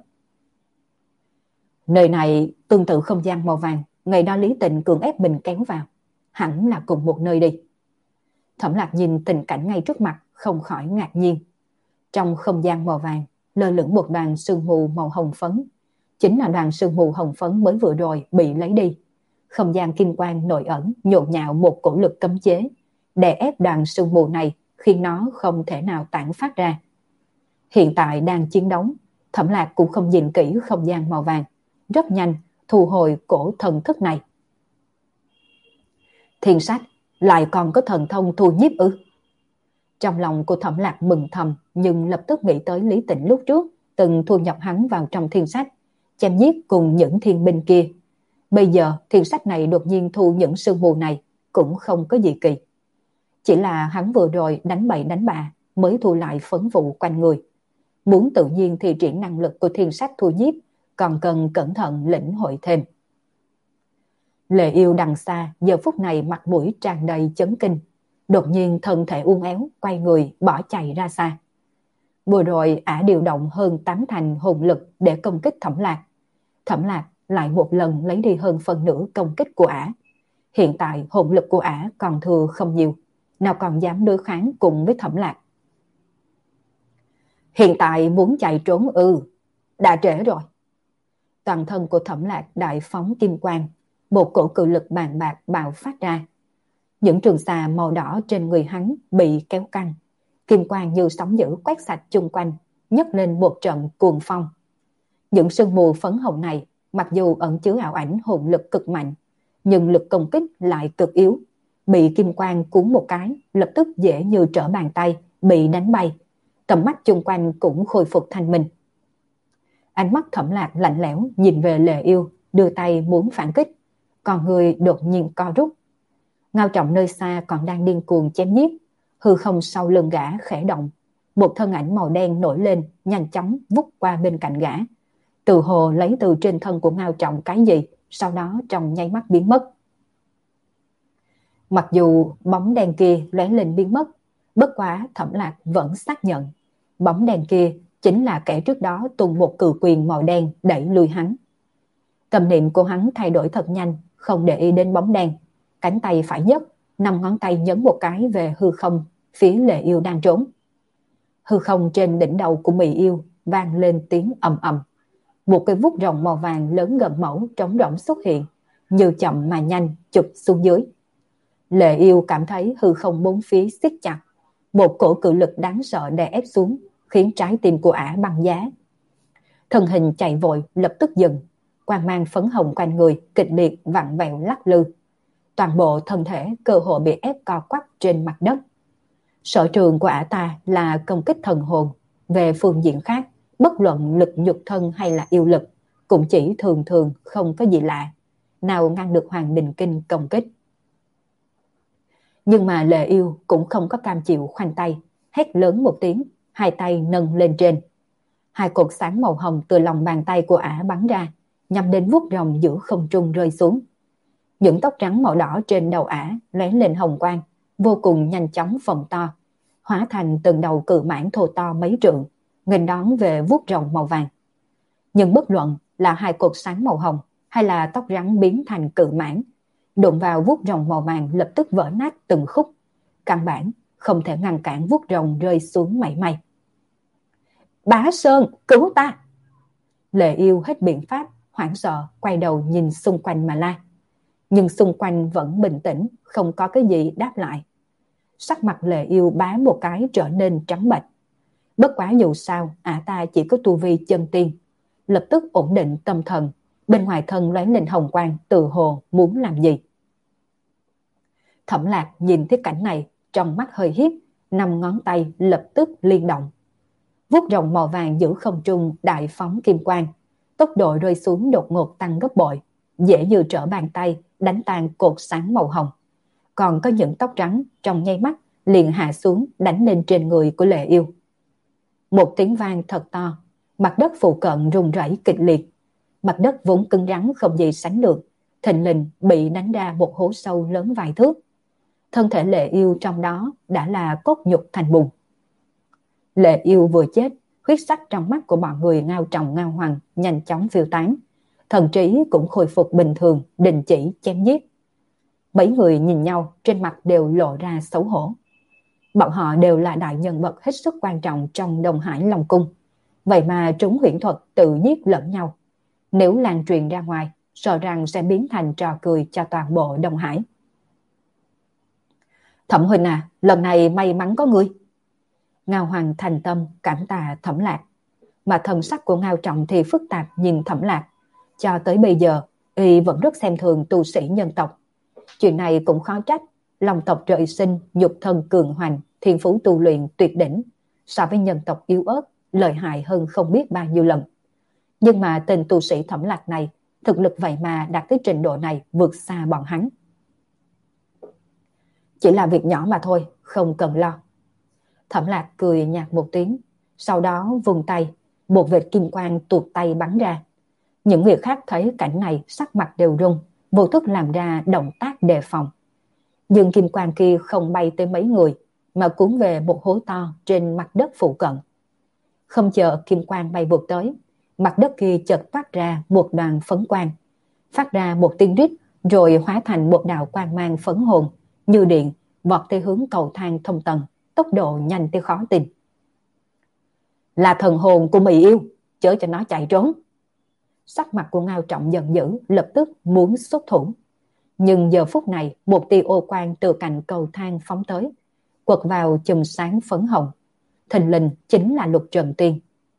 Nơi này tương tự không gian màu vàng, ngày đó Lý Tịnh cưỡng ép mình kéo vào, hẳn là cùng một nơi đi. Thẩm Lạc nhìn tình cảnh ngay trước mặt, không khỏi ngạc nhiên. Trong không gian màu vàng, lơ lửng một đoàn sương mù màu hồng phấn, chính là đoàn sương mù hồng phấn mới vừa rồi bị lấy đi. Không gian kim quang nội ẩn nhộn nhạo một cổ lực cấm chế, đè ép đoàn sương mù này khiến nó không thể nào tản phát ra. Hiện tại đang chiến đấu, Thẩm Lạc cũng không nhìn kỹ không gian màu vàng, rất nhanh thu hồi cổ thần thức này. Thiên sách lại còn có thần thông thu nhiếp ư? Trong lòng của Thẩm Lạc mừng thầm, nhưng lập tức nghĩ tới Lý Tịnh lúc trước từng thu nhập hắn vào trong thiên sách, chém giết cùng những thiên binh kia. Bây giờ thiên sách này đột nhiên thu những sương mù này cũng không có gì kỳ. Chỉ là hắn vừa rồi đánh bậy đánh bạ mới thu lại phấn vụ quanh người. Muốn tự nhiên thì triển năng lực của thiên sách thu nhiếp, còn cần cẩn thận lĩnh hội thêm. Lệ Yêu đằng xa giờ phút này mặt mũi tràn đầy chấn kinh, đột nhiên thân thể uốn éo quay người bỏ chạy ra xa. Vừa rồi ả điều động hơn 8 thành hồn lực để công kích Thẩm Lạc. Thẩm Lạc lại một lần lấy đi hơn phần nửa công kích của ả. Hiện tại hồn lực của ả còn thừa không nhiều, nào còn dám đối kháng cùng với Thẩm Lạc. Hiện tại muốn chạy trốn đã trễ rồi. Toàn thân của Thẩm Lạc đại phóng kim quang, một cổ cự lực bàn bạc bạo phát ra. Những trường xà màu đỏ trên người hắn bị kéo căng, kim quang như sóng dữ quét sạch chung quanh, nhấc lên một trận cuồng phong. Những sương mù phấn hồng này mặc dù ẩn chứa ảo ảnh hồn lực cực mạnh, nhưng lực công kích lại cực yếu, bị kim quang cuốn một cái lập tức dễ như trở bàn tay bị đánh bay, tầm mắt chung quanh cũng khôi phục thanh minh. Ánh mắt Thẩm Lạc lạnh lẽo nhìn về Lệ Yêu, đưa tay muốn phản kích, còn người đột nhiên co rút. Ngao Trọng nơi xa còn đang điên cuồng chém giết, hư không sau lưng gã khẽ động, một thân ảnh màu đen nổi lên, nhanh chóng vút qua bên cạnh gã, tự hồ lấy từ trên thân của Ngao Trọng cái gì, sau đó trong nháy mắt biến mất. Mặc dù bóng đen kia lóe lên biến mất, bất quá Thẩm Lạc vẫn xác nhận bóng đen kia chính là kẻ trước đó tung một cự quyền màu đen đẩy lùi hắn. Tâm niệm của hắn thay đổi thật nhanh, không để ý đến bóng đen, cánh tay phải nhấc, 5 ngón tay nhấn một cái về hư không phía Lệ Yêu đang trốn. Hư không trên đỉnh đầu của Mị Yêu vang lên tiếng ầm ầm, một cái vuốt rồng màu vàng lớn gần mẫu trống rỗng xuất hiện, như chậm mà nhanh chụp xuống dưới. Lệ Yêu cảm thấy hư không bốn phía siết chặt, một cổ cự lực đáng sợ đè ép xuống, khiến trái tim của ả băng giá. Thân hình chạy vội lập tức dừng, quang mang phấn hồng quanh người kịch liệt vặn vẹo lắc lư, toàn bộ thân thể cơ hội bị ép co quắp trên mặt đất. Sở trường của ả ta là công kích thần hồn, về phương diện khác, bất luận lực nhục thân hay là yêu lực, cũng chỉ thường thường không có gì lạ, nào ngăn được Hoàng Đình Kinh công kích. Nhưng mà Lệ Yêu cũng không có cam chịu khoanh tay, hét lớn một tiếng, hai tay nâng lên trên. Hai cột sáng màu hồng từ lòng bàn tay của ả bắn ra, nhằm đến vuốt rồng giữa không trung rơi xuống. Những tóc trắng màu đỏ trên đầu ả lóe lên hồng quang, vô cùng nhanh chóng phồng to, hóa thành từng đầu cự mãng thô to mấy trượng, nghênh đón về vuốt rồng màu vàng. Nhưng bất luận là hai cột sáng màu hồng hay là tóc rắn biến thành cự mãng, đụng vào vuốt rồng màu vàng lập tức vỡ nát từng khúc, căn bản không thể ngăn cản vuốt rồng rơi xuống mảy may. Bá Sơn, cứu ta! Lệ Yêu hết biện pháp, hoảng sợ quay đầu nhìn xung quanh mà la. Nhưng xung quanh vẫn bình tĩnh, không có cái gì đáp lại. Sắc mặt Lệ Yêu bá một cái trở nên trắng bệch. Bất quá dù sao, ả ta chỉ có tu vi chân tiên. Lập tức ổn định tâm thần, bên ngoài thân lóe lên hồng quang, tự hồ muốn làm gì. Thẩm Lạc nhìn thấy cảnh này, trong mắt hơi hiếp, 5 ngón tay lập tức liên động. Vuốt rồng màu vàng giữ không trung đại phóng kim quang, tốc độ rơi xuống đột ngột tăng gấp bội, dễ như trở bàn tay đánh tan cột sáng màu hồng. Còn có những tóc trắng trong nháy mắt liền hạ xuống đánh lên trên người của Lệ Yêu. Một tiếng vang thật to, mặt đất phụ cận rung rẩy kịch liệt. Mặt đất vốn cứng rắn không gì sánh được, thình lình bị đánh ra một hố sâu lớn vài thước. Thân thể Lệ Yêu trong đó đã là cốt nhục thành bùn. Lệ Yêu vừa chết, huyết sắc trong mắt của mọi người Ngao Trọng Ngao Hoàng nhanh chóng phiêu tán, thần trí cũng khôi phục bình thường, đình chỉ chém giết. Mấy người nhìn nhau, trên mặt đều lộ ra xấu hổ. Bọn họ đều là đại nhân vật hết sức quan trọng trong Đông Hải Long Cung, vậy mà trúng huyễn thuật tự giết lẫn nhau. Nếu lan truyền ra ngoài, sợ rằng sẽ biến thành trò cười cho toàn bộ Đông Hải. Thẩm huynh à, lần này may mắn có ngươi. Ngao Hoàng thành tâm cảm tạ Thẩm Lạc, mà thần sắc của Ngao Trọng thì phức tạp nhìn Thẩm Lạc. Cho tới bây giờ, y vẫn rất xem thường tu sĩ nhân tộc. Chuyện này cũng khó trách, long tộc trời sinh, nhục thân cường hoành, thiên phú tu luyện tuyệt đỉnh, so với nhân tộc yếu ớt, lợi hại hơn không biết bao nhiêu lần. Nhưng mà tên tu sĩ Thẩm Lạc này, thực lực vậy mà đạt tới trình độ này vượt xa bọn hắn. Chỉ là việc nhỏ mà thôi, không cần lo. Thẩm Lạc cười nhạt một tiếng, sau đó vung tay, một vệt kim quang tuột tay bắn ra. Những người khác thấy cảnh này sắc mặt đều rung, vô thức làm ra động tác đề phòng. Nhưng kim quang kia không bay tới mấy người, mà cuốn về một hố to trên mặt đất phụ cận. Không chờ kim quang bay vụt tới, mặt đất kia chợt phát ra một đoàn phấn quang, phát ra một tiếng rít, rồi hóa thành một đạo quang mang phấn hồn, như điện, vọt tới hướng cầu thang thông tầng, tốc độ nhanh tới khó tin. Là thần hồn của Mỹ Yêu, chớ cho nó chạy trốn. Sắc mặt của Ngao Trọng giận dữ, lập tức muốn xuất thủ. Nhưng giờ phút này, một tia ô quang từ cạnh cầu thang phóng tới, quật vào chùm sáng phấn hồng. Thình lình chính là Lục Trần Tiên.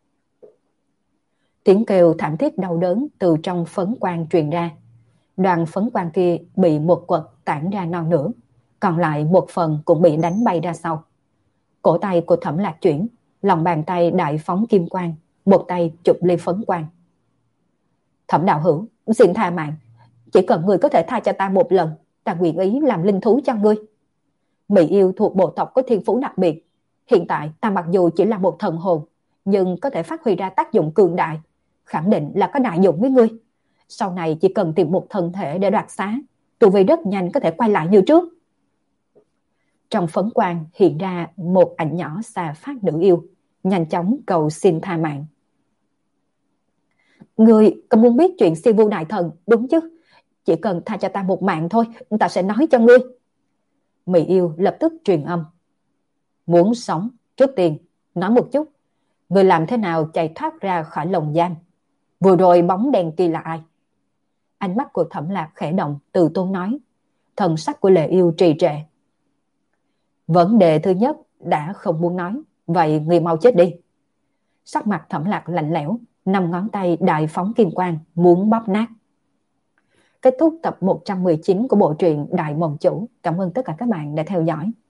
Tiếng kêu thảm thiết đau đớn từ trong phấn quang truyền ra. Đoàn phấn quang kia bị một quật tản ra non nửa, còn lại một phần cũng bị đánh bay ra sau. Cổ tay của Thẩm Lạc chuyển, lòng bàn tay đại phóng kim quang, một tay chụp lấy phấn quang. Thẩm đạo hữu, xin tha mạng, chỉ cần người có thể tha cho ta một lần, ta nguyện ý làm linh thú cho ngươi. Mỹ Yêu thuộc bộ tộc có thiên phú đặc biệt, hiện tại ta mặc dù chỉ là một thần hồn, nhưng có thể phát huy ra tác dụng cường đại, khẳng định là có đại dụng với ngươi. Sau này chỉ cần tìm một thân thể để đoạt xá, tu vi rất nhanh có thể quay lại như trước. Trong phấn quang hiện ra một ảnh nhỏ xà phát nữ yêu, nhanh chóng cầu xin tha mạng. Ngươi có muốn biết chuyện Si Vu Đại Thần đúng chứ? Chỉ cần tha cho ta một mạng thôi, ta sẽ nói cho ngươi. Mỹ Yêu lập tức truyền âm. Muốn sống, trước tiên, nói một chút, ngươi làm thế nào chạy thoát ra khỏi lồng giam? Vừa rồi bóng đèn kia là ai? Ánh mắt của Thẩm Lạc khẽ động, từ tốn nói. Thần sắc của Lệ Yêu trì trệ. Vấn đề thứ nhất đã không muốn nói, vậy người mau chết đi. Sắc mặt Thẩm Lạc lạnh lẽo, 5 ngón tay đại phóng kim quang muốn bóp nát. Kết thúc tập 119 của bộ truyện Đại Mộng Chủ. Cảm ơn tất cả các bạn đã theo dõi.